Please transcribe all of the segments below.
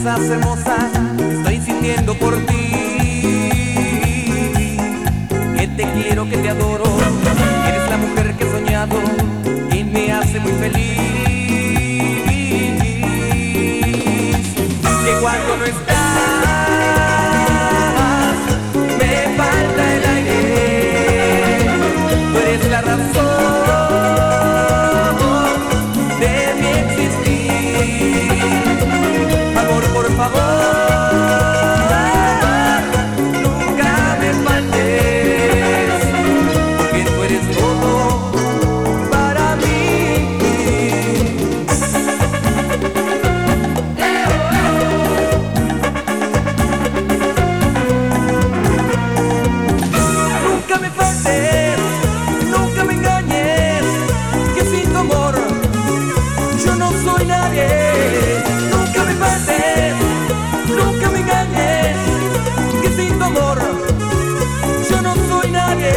cosas hermosas que estoy sintiendo por ti. Que te quiero, que te adoro, eres la mujer que he soñado, que me hace muy feliz. Que cuando no estás me falta el aire, tú eres la razón de mi existir. Amor, por favor, nunca me faltes, porque tú eres todo para mí. Nunca me faltes, nunca me engañes, que sin tu amor yo no soy nadie. Nunca me faltes, nunca me engañes, que sin tu amor yo no soy nadie.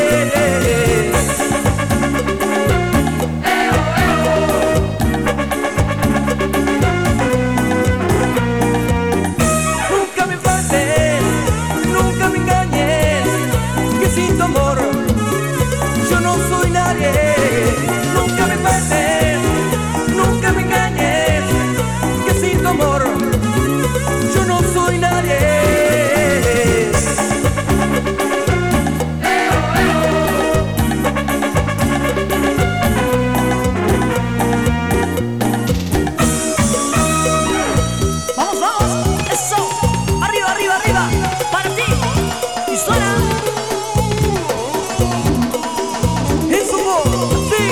Nunca me faltes, nunca me engañes, que sin tu amor yo no soy nadie. Nunca me faltes, nunca me engañes, que sin tu amor yo no soy nadie. Vamos, vamos, eso, arriba, arriba, arriba, para ti, y suena. Eso, sí.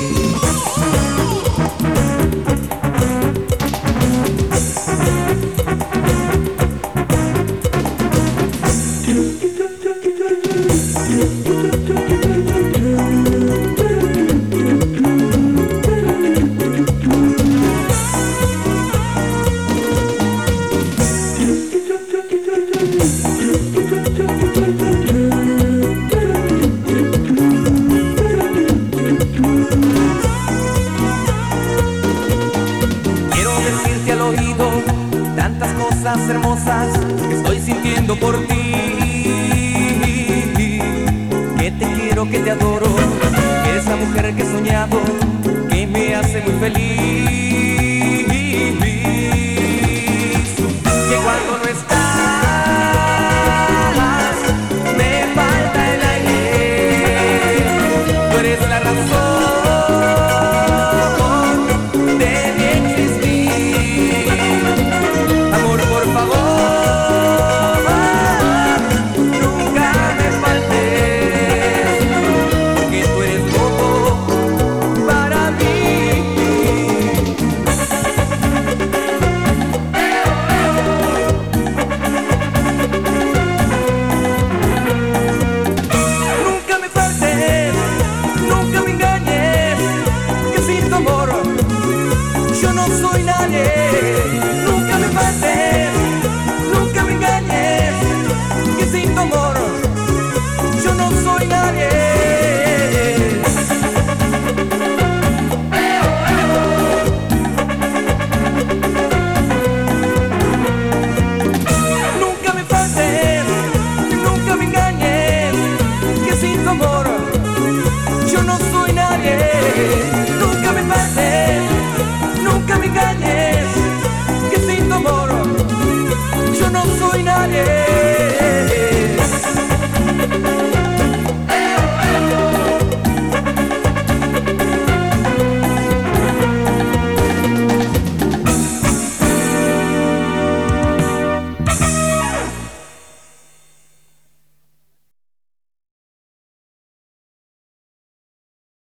Quiero decirte al oído tantas cosas hermosas que estoy sintiendo por ti. Que te quiero, que te adoro, que eres la mujer que he soñado, que me hace muy feliz. Que cuando no estás me falta el aire, tú eres la razón de mi existir. Amor, por favor, nunca me faltes, porque tú eres todo para mí. Nunca me faltes, nunca me engañes, que sin tu amor yo no soy nadie. Nunca me faltes, nunca me engañes, que sin tu amor yo no soy nadie. Nunca me faltes, nunca me engañes, que sin tu amor yo no soy nadie.